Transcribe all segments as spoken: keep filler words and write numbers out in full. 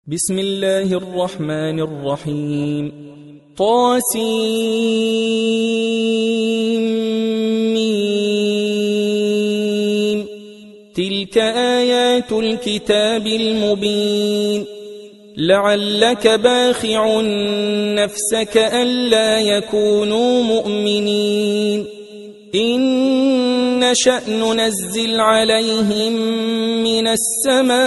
بسم الله الرحمن الرحيم. طاسيم. تلك آيات الكتاب المبين. لعلك باخع نفسك ألا يكونوا مؤمنين إن نشأ ننزل عليهم من السماء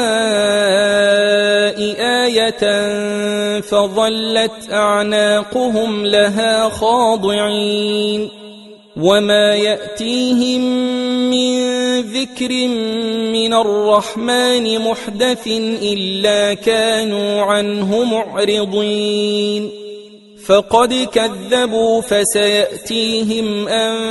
آية فظلت أعناقهم لها خاضعين وما يأتيهم من ذكر من الرحمن محدث إلا كانوا عنه معرضين فقد كذبوا فسيأتيهم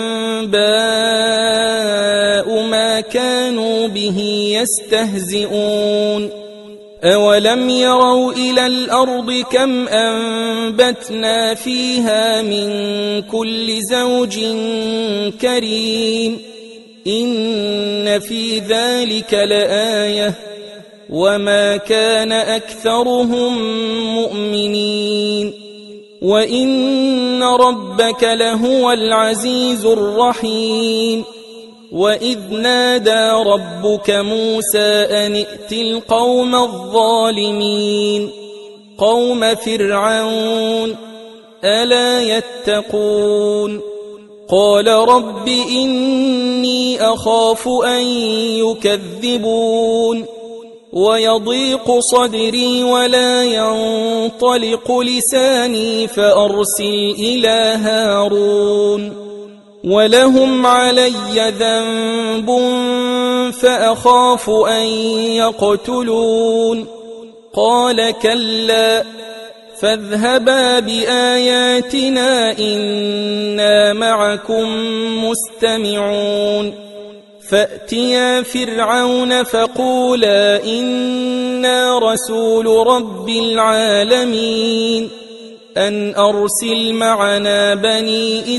أنباء ما كانوا به يستهزئون أولم يروا إلى الأرض كم أنبتنا فيها من كل زوج كريم إن في ذلك لآية وما كان أكثرهم مؤمنين وإن ربك لهو العزيز الرحيم وإذ نادى ربك موسى أن ائت القوم الظالمين قوم فرعون ألا يتقون قال رب إني أخاف أن يكذبون ويضيق صدري ولا ينطلق لساني فأرسل إلى هارون ولهم علي ذنب فأخاف أن يقتلون قال كلا فاذهبا بآياتنا إنا معكم مستمعون فأتيا فرعون فقولا إنا رسول رب العالمين أن أرسل معنا بني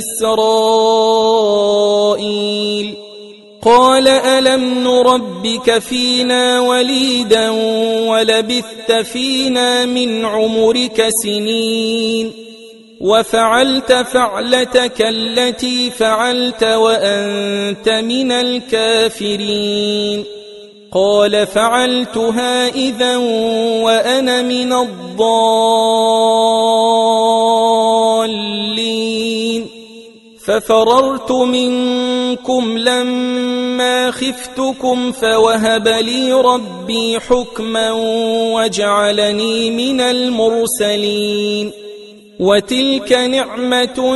إسرائيل قال ألم نربك فينا وليدا ولبثت فينا من عمرك سنين وفعلت فعلتك التي فعلت وأنت من الكافرين قال فعلتها إذا وأنا من الضالين ففررت منكم لما خفتكم فوهب لي ربي حكما وجعلني من المرسلين وتلك نعمة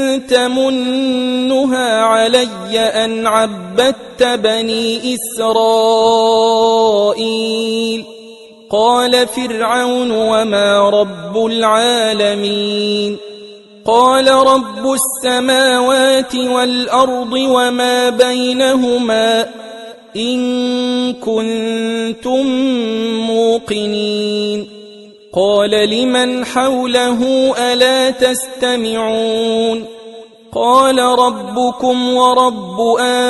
تمنها علي أن عبدت بني إسرائيل قال فرعون وما رب العالمين قال رب السماوات والأرض وما بينهما إن كنتم موقنين قال لمن حوله ألا تستمعون قال ربكم ورب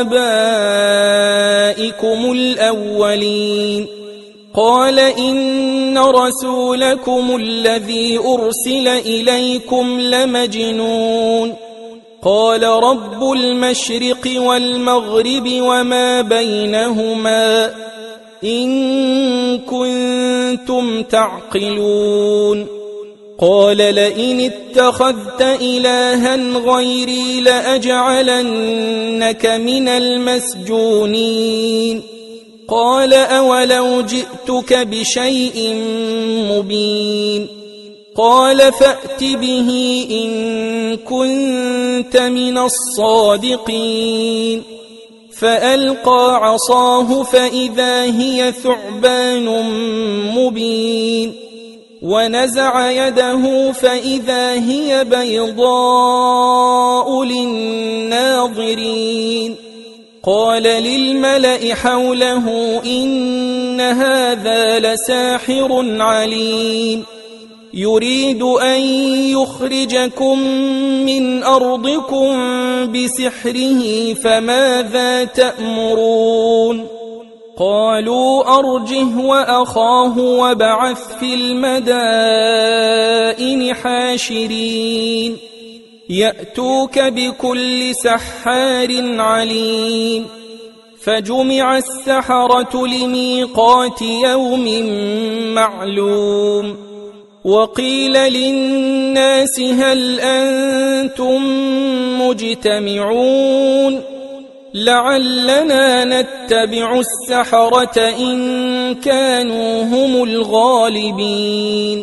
آبائكم الأولين قال إن رسولكم الذي أرسل إليكم لمجنون قال رب المشرق والمغرب وما بينهما إن كنتم تعقلون قال لئن اتخذت إلها غيري لأجعلنك من المسجونين قال أولو جئتك بشيء مبين قال فأت به إن كنت من الصادقين فألقى عصاه فإذا هي ثعبان مبين ونزع يده فإذا هي بيضاء للناظرين قال للملأ حوله إن هذا لساحر عليم يريد أن يخرجكم من أرضكم بسحره فماذا تأمرون قالوا أرجه وأخاه وابعث في المدائن حاشرين يأتوك بكل سحار عليم فجمع السحرة لميقات يوم معلوم وقيل للناس هل أنتم مجتمعون لعلنا نتبع السحرة إن كانوا هم الغالبين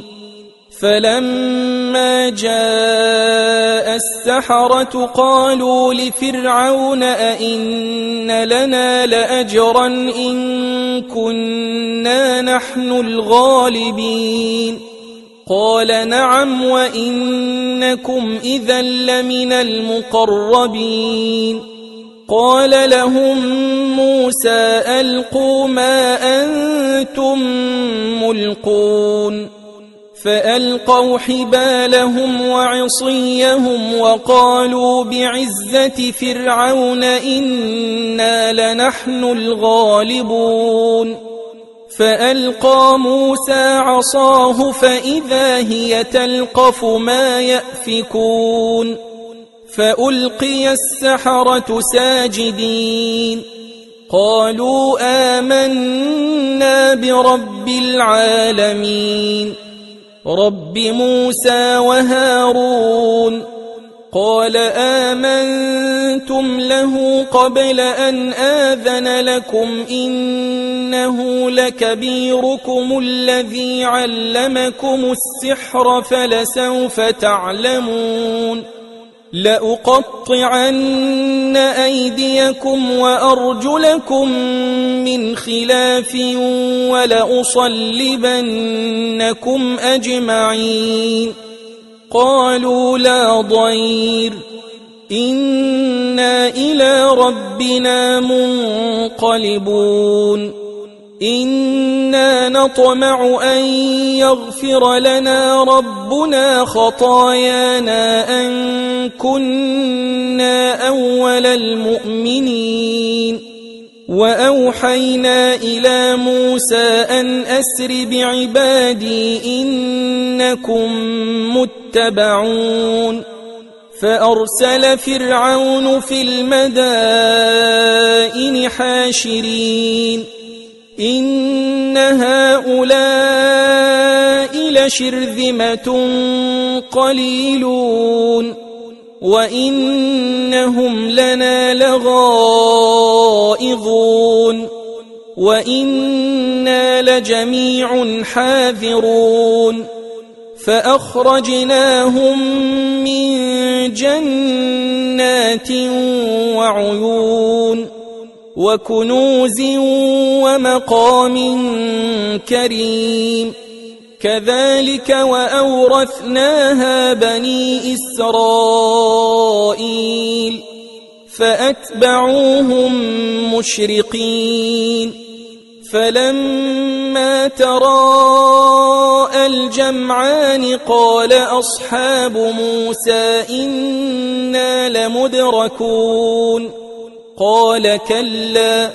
فلما جاء السحرة قالوا لفرعون أئن لنا لأجرا إن كنا نحن الغالبين قال نعم وإنكم إذا لمن المقربين قال لهم موسى ألقوا ما أنتم ملقون فألقوا حبالهم وعصيهم وقالوا بعزة فرعون إنا لنحن الغالبون فألقى موسى عصاه فإذا هي تلقف ما يأفكون فألقي السحرة ساجدين قالوا آمنا برب العالمين رب موسى وهارون قال آمنتم له قبل أن آذن لكم إنه لكبيركم الذي علمكم السحر فلسوف تعلمون لأقطعن أيديكم وأرجلكم من خلاف ولأصلبنكم أجمعين قالوا لا ضير إنا إلى ربنا منقلبون إنا نطمع أن يغفر لنا ربنا خطايانا أن كنا أول المؤمنين وأوحينا إلى موسى أن أسر بعبادي إنكم متبعون فأرسل فرعون في المدائن حاشرين إن هؤلاء لشرذمة قليلون وإنهم لنا لغائظون وإنا لجميع حاذرون فأخرجناهم من جنات وعيون وكنوز ومقام كريم كذلك وأورثناها بني إسرائيل فأتبعوهم مشرقين فلما تراءى الجمعان قال أصحاب موسى إنا لمدركون قال كلا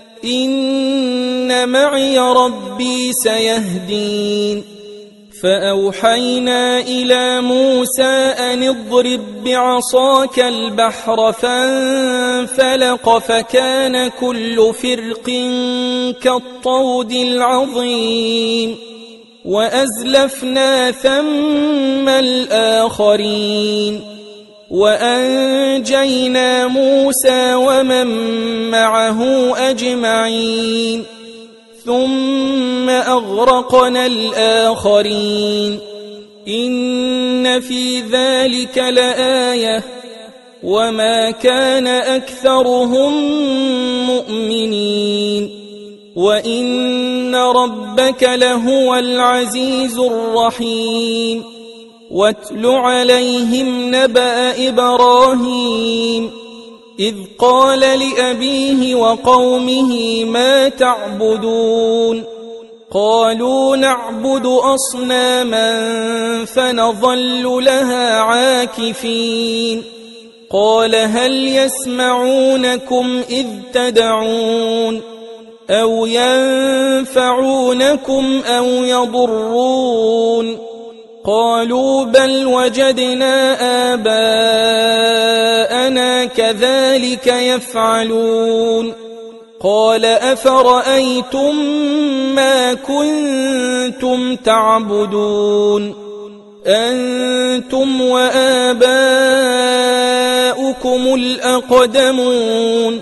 إن معي ربي سيهدين فأوحينا إلى موسى أن اضرب بعصاك البحر فانفلق فكان كل فرق كالطود العظيم وأزلفنا ثم الآخرين وأنجينا موسى ومن معه أجمعين ثم أغرقنا الآخرين إن في ذلك لآية وما كان أكثرهم مؤمنين وإن ربك لهو العزيز الرحيم واتل عليهم نبأ إبراهيم إذ قال لأبيه وقومه ما تعبدون قالوا نعبد أصناما فنظل لها عاكفين قال هل يسمعونكم إذ تدعون أو ينفعونكم أو يضرون قالوا بل وجدنا آباءنا كذلك يفعلون قال أفرأيتم ما كنتم تعبدون أنتم وآباؤكم الأقدمون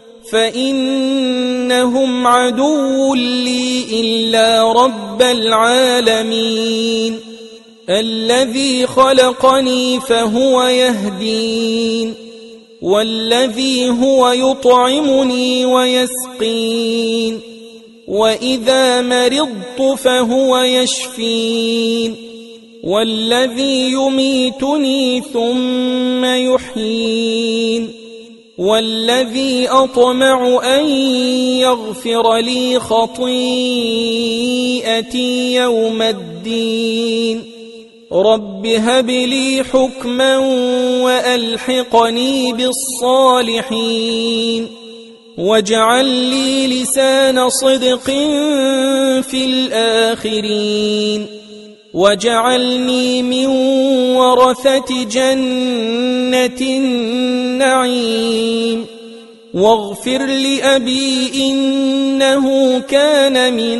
فإنهم عدو لي إلا رب العالمين الذي خلقني فهو يهدين والذي هو يطعمني ويسقين وإذا مرضت فهو يشفين والذي يميتني ثم يحيين والذي أطمع أن يغفر لي خطيئتي يوم الدين رب هب لي حكما وألحقني بالصالحين واجعل لي لسان صدق في الآخرين واجعلني من ورثة جنة النعيم واغفر لأبي إنه كان من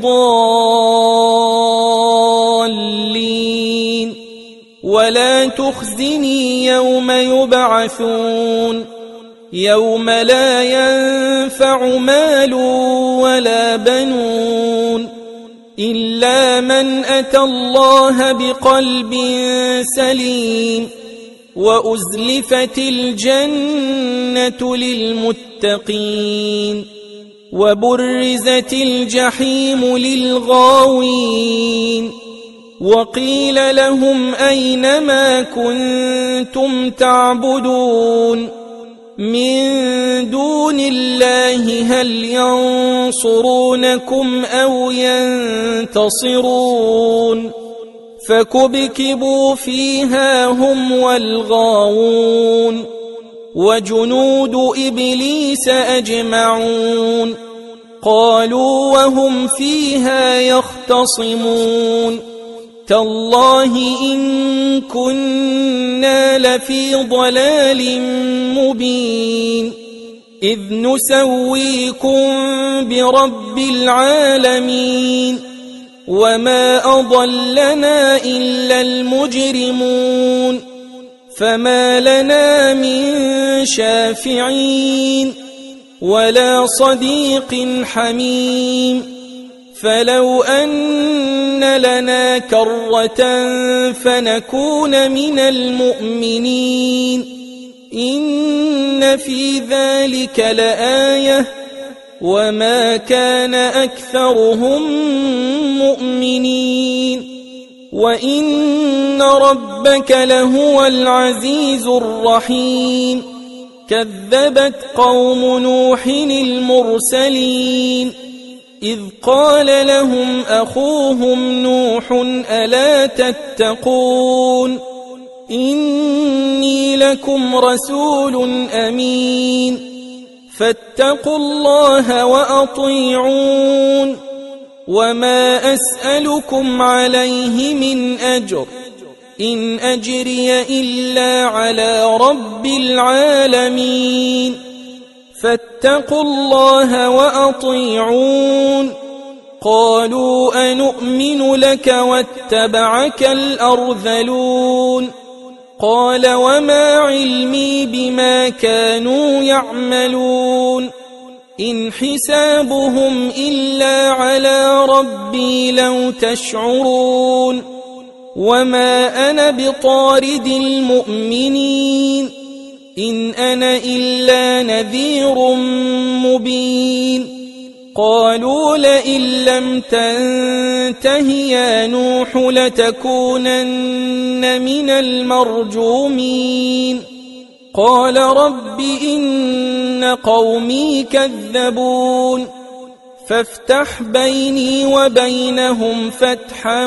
الضالين ولا تخزني يوم يبعثون يوم لا ينفع مال ولا بنون إلا من أتى الله بقلب سليم وأزلفت الجنة للمتقين وبرزت الجحيم للغاوين وقيل لهم أين ما كنتم تعبدون من دون الله هل ينصرونكم أو ينتصرون فكبكبوا فيها هم والغاوون وجنود إبليس أجمعون قالوا وهم فيها يختصمون تالله إن كنا لفي ضلال مبين إذ نسويكم برب العالمين وما أضلنا إلا المجرمون فما لنا من شافعين ولا صديق حميم فلو أن لنا كرة فنكون من المؤمنين إن في ذلك لآية وما كان أكثرهم مؤمنين وإن ربك لهو العزيز الرحيم كذبت قوم نوح المرسلين إذ قال لهم أخوهم نوح ألا تتقون إني لكم رسول أمين فاتقوا الله وأطيعون وما أسألكم عليه من أجر إن أجري إلا على رب العالمين فاتقوا الله وأطيعون قالوا أنؤمن لك واتبعك الأرذلون قال وما علمي بما كانوا يعملون إن حسابهم إلا على ربي لو تشعرون وما أنا بطارد المؤمنين إن أنا إلا نذير مبين قالوا لئن لم تنته يا نوح لتكونن من المرجومين قال رب إن قومي كذبون فافتح بيني وبينهم فتحا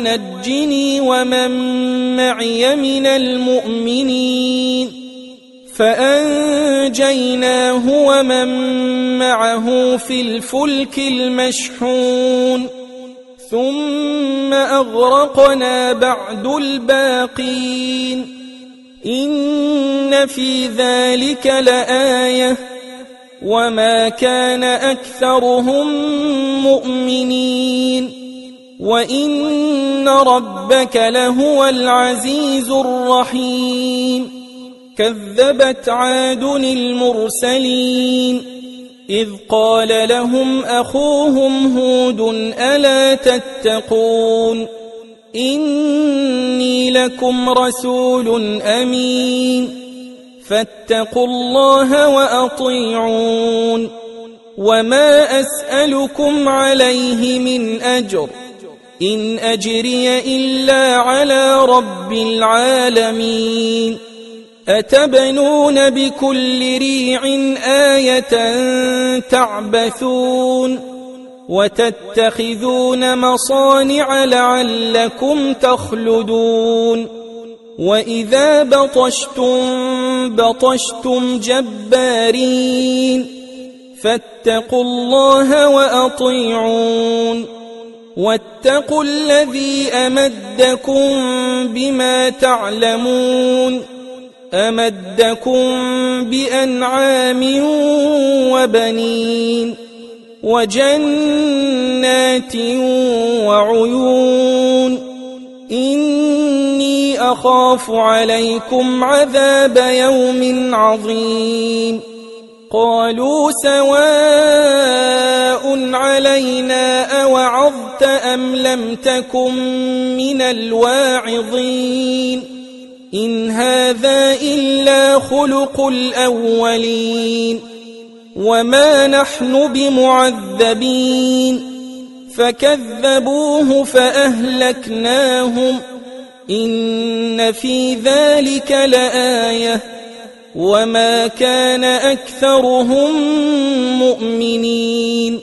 ونجني ومن معي من المؤمنين فأنجيناه ومن معه في الفلك المشحون ثم أغرقنا بعد الباقين إن في ذلك لآية وما كان أكثرهم مؤمنين وإن ربك لهو العزيز الرحيم كذبت عاد المرسلين إذ قال لهم أخوهم هود ألا تتقون إني لكم رسول أمين فاتقوا الله وأطيعون وما أسألكم عليه من أجر إن أجري إلا على رب العالمين أتبنون بكل ريع آية تعبثون وتتخذون مصانع لعلكم تخلدون وإذا بطشتم بطشتم جبارين فاتقوا الله وأطيعون واتقوا الذي أمدكم بما تعلمون أمدكم بأنعام وبنين وجنات وعيون إني أخاف عليكم عذاب يوم عظيم قالوا سواء علينا أوعظت أم لم تكن من الواعظين إن هذا إلا خلق الأولين وما نحن بمعذبين فكذبوه فأهلكناهم إن في ذلك لآية وما كان أكثرهم مؤمنين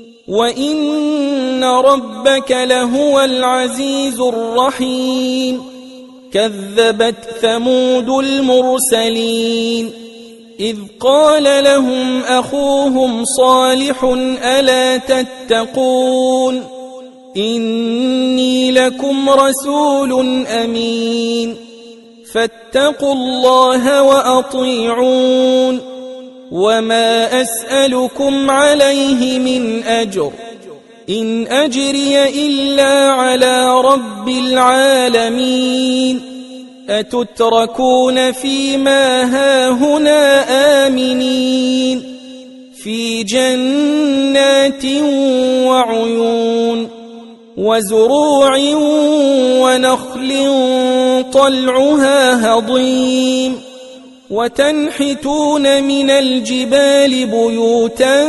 وإن ربك لهو العزيز الرحيم كذبت ثمود المرسلين إذ قال لهم أخوهم صالح ألا تتقون إني لكم رسول أمين فاتقوا الله وأطيعون وما أسألكم عليه من أجر إن أجري إلا على رب العالمين أتتركون فيما هاهنا آمنين في جنات وعيون وزروع ونخل طلعها هضيم وتنحتون من الجبال بيوتا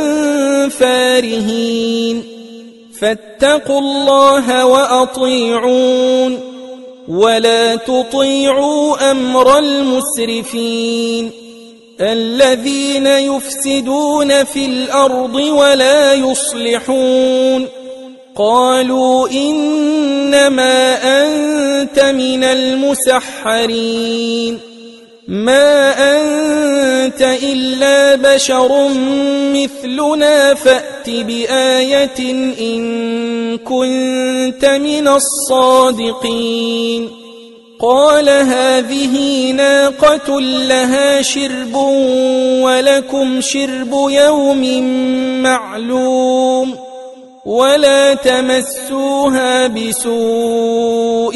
فارهين فاتقوا الله وأطيعون ولا تطيعوا أمر المسرفين الذين يفسدون في الأرض ولا يصلحون قالوا إنما أنت من المسحرين ما أنت إلا بشر مثلنا فأت بآية إن كنت من الصادقين قال هذه ناقة لها شرب ولكم شرب يوم معلوم ولا تمسوها بسوء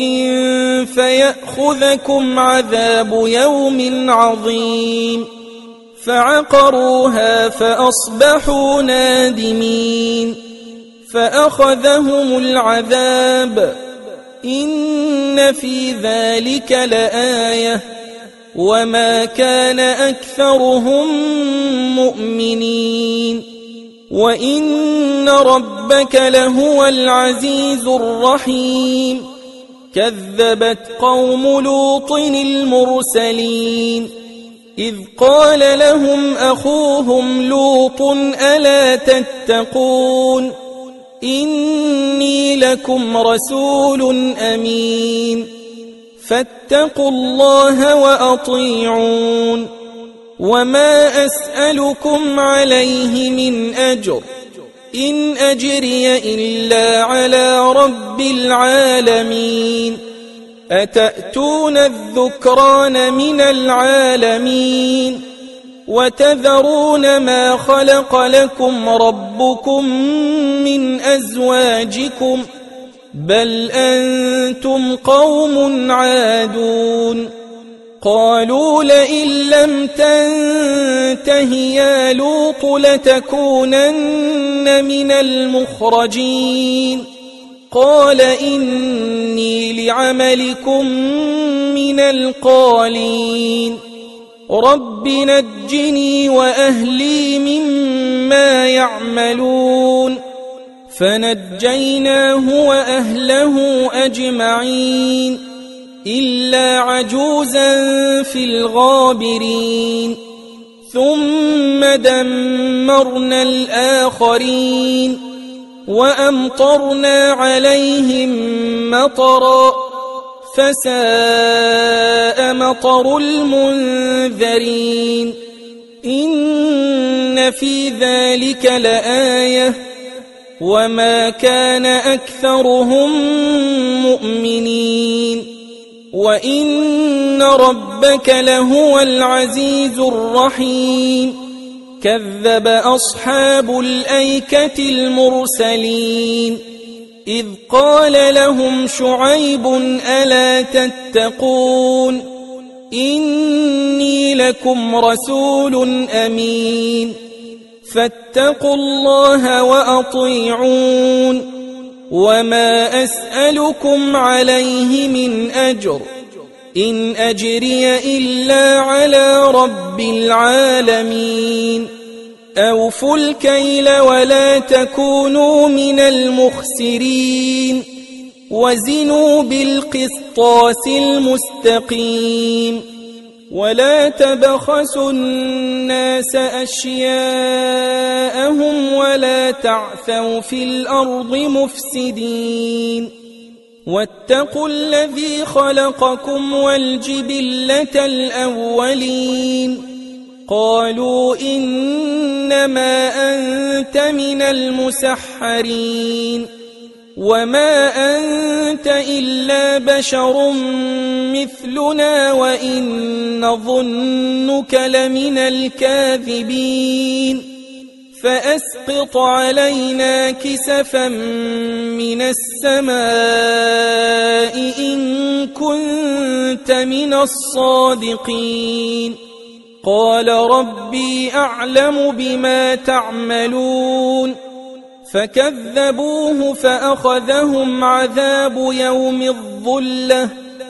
فيأخذكم عذاب يوم عظيم فعقروها فأصبحوا نادمين فأخذهم العذاب إن في ذلك لآية وما كان أكثرهم مؤمنين وإن ربك لهو العزيز الرحيم كذبت قوم لوط المرسلين إذ قال لهم أخوهم لوط ألا تتقون إني لكم رسول أمين فاتقوا الله وأطيعون وما أسألكم عليه من أجر، إن أجري إلا على رب العالمين. أتأتون الذكران من العالمين وتذرون ما خلق لكم ربكم من أزواجكم، بل أنتم قوم عادون. قالوا لئن لم تنته يا لوط لتكونن من المخرجين. قال إني لعملكم من القالين، رب نجني وأهلي مما يعملون. فنجيناه وأهله أجمعين إلا عجوزا في الغابرين. ثم دمرنا الآخرين وأمطرنا عليهم مطرا، فساء مطر المنذرين. إن في ذلك لآية وما كان أكثرهم مؤمنين، وإن ربك لهو العزيز الرحيم. كذب أصحاب الأيكة المرسلين إذ قال لهم شعيب ألا تتقون إني لكم رسول أمين فاتقوا الله وأطيعون وما أسألكم عليه من أجر إن أجري إلا على رب العالمين. أوفوا الكيل ولا تكونوا من المخسرين وزنوا بالقسطاس المستقيم ولا تبخسوا الناس أشياءهم ولا تعثوا في الأرض مفسدين واتقوا الذي خلقكم والجبلة الأولين. قالوا إنما أنت من المسحرين وما أنت إلا بشر مثلنا وإن نظنك لمن الكاذبين فأسقط علينا كسفا من السماء إن كنت من الصادقين. قال ربي أعلم بما تعملون فكذبوه فأخذهم عذاب يوم الظلة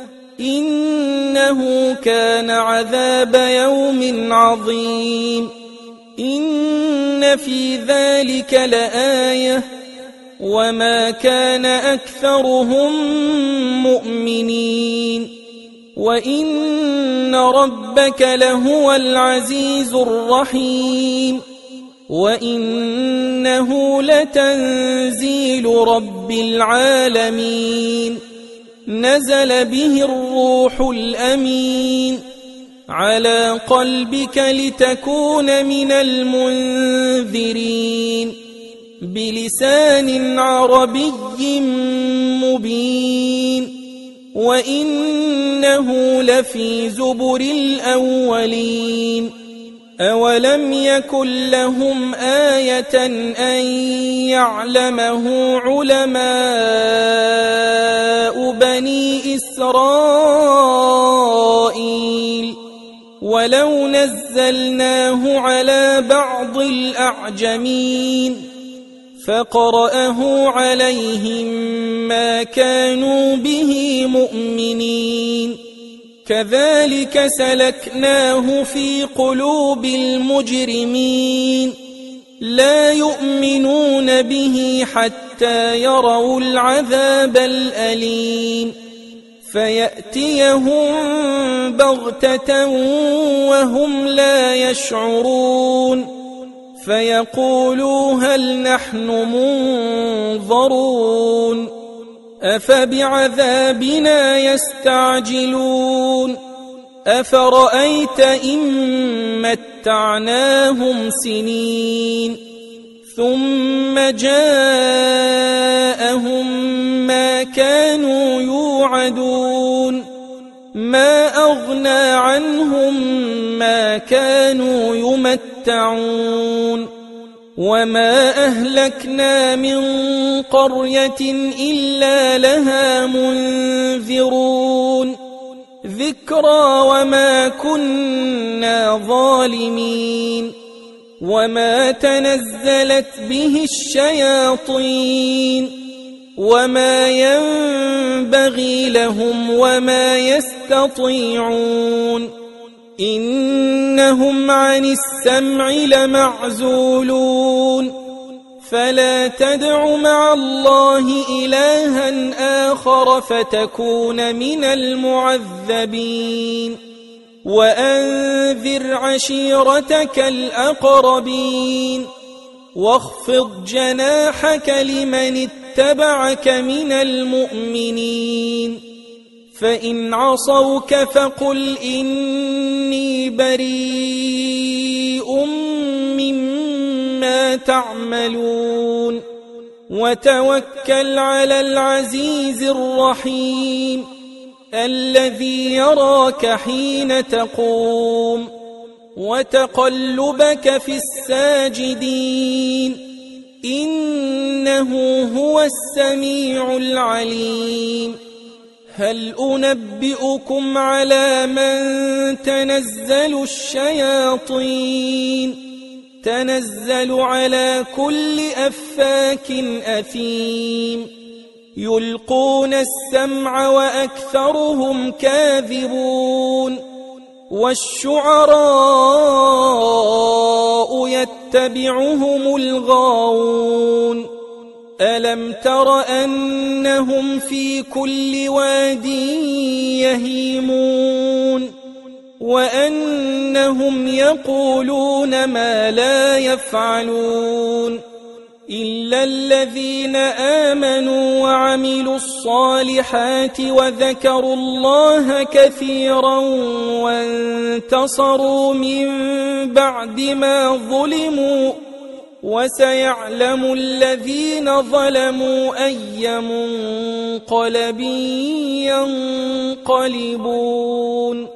إنه كان عذاب يوم عظيم. إن في ذلك لآية وما كان أكثرهم مؤمنين وإن ربك لهو العزيز الرحيم. وإنه لتنزيل رب العالمين نزل به الروح الأمين على قلبك لتكون من المنذرين بلسان عربي مبين وإنه لفي زبر الأولين. أولم يكن لهم آية أن يعلمه علماء بني إسرائيل ولو نزلناه على بعض الأعجمين فقرأه عليهم ما كانوا به مؤمنين. كذلك سلكناه في قلوب المجرمين لا يؤمنون به حتى يروا العذاب الأليم فيأتيهم بغتة وهم لا يشعرون فيقولوا هل نحن منظرون أفبعذابنا يستعجلون أفرأيت إن متعناهم سنين ثم جاءهم ما كانوا يوعدون ما أغنى عنهم ما كانوا يمتعون وما أهلكنا من قرية إلا لها منذرون ذكرى وما كنا ظالمين وما تنزلت به الشياطين وما ينبغي لهم وما يستطيعون إنهم عن السمع لمعزولون فلا تدع مع الله إلها آخر فتكون من المعذبين وأنذر عشيرتك الأقربين واخفض جناحك لمن اتبعك من المؤمنين فإن عصوك فقل إني بريء مما تعملون وتوكل على العزيز الرحيم الذي يراك حين تقوم وتقلبك في الساجدين إنه هو السميع العليم هل أنبئكم على من تنزل الشياطين تنزل على كل أفاك أثيم يلقون السمع وأكثرهم كاذبون والشعراء يتبعهم الغاوون ألم تر أنهم في كل واد يهيمون وأنهم يقولون ما لا يفعلون إلا الذين آمنوا وعملوا الصالحات وذكروا الله كثيرا وانتصروا من بعد ما ظلموا وسيعلم الذين ظلموا أي منقلب ينقلبون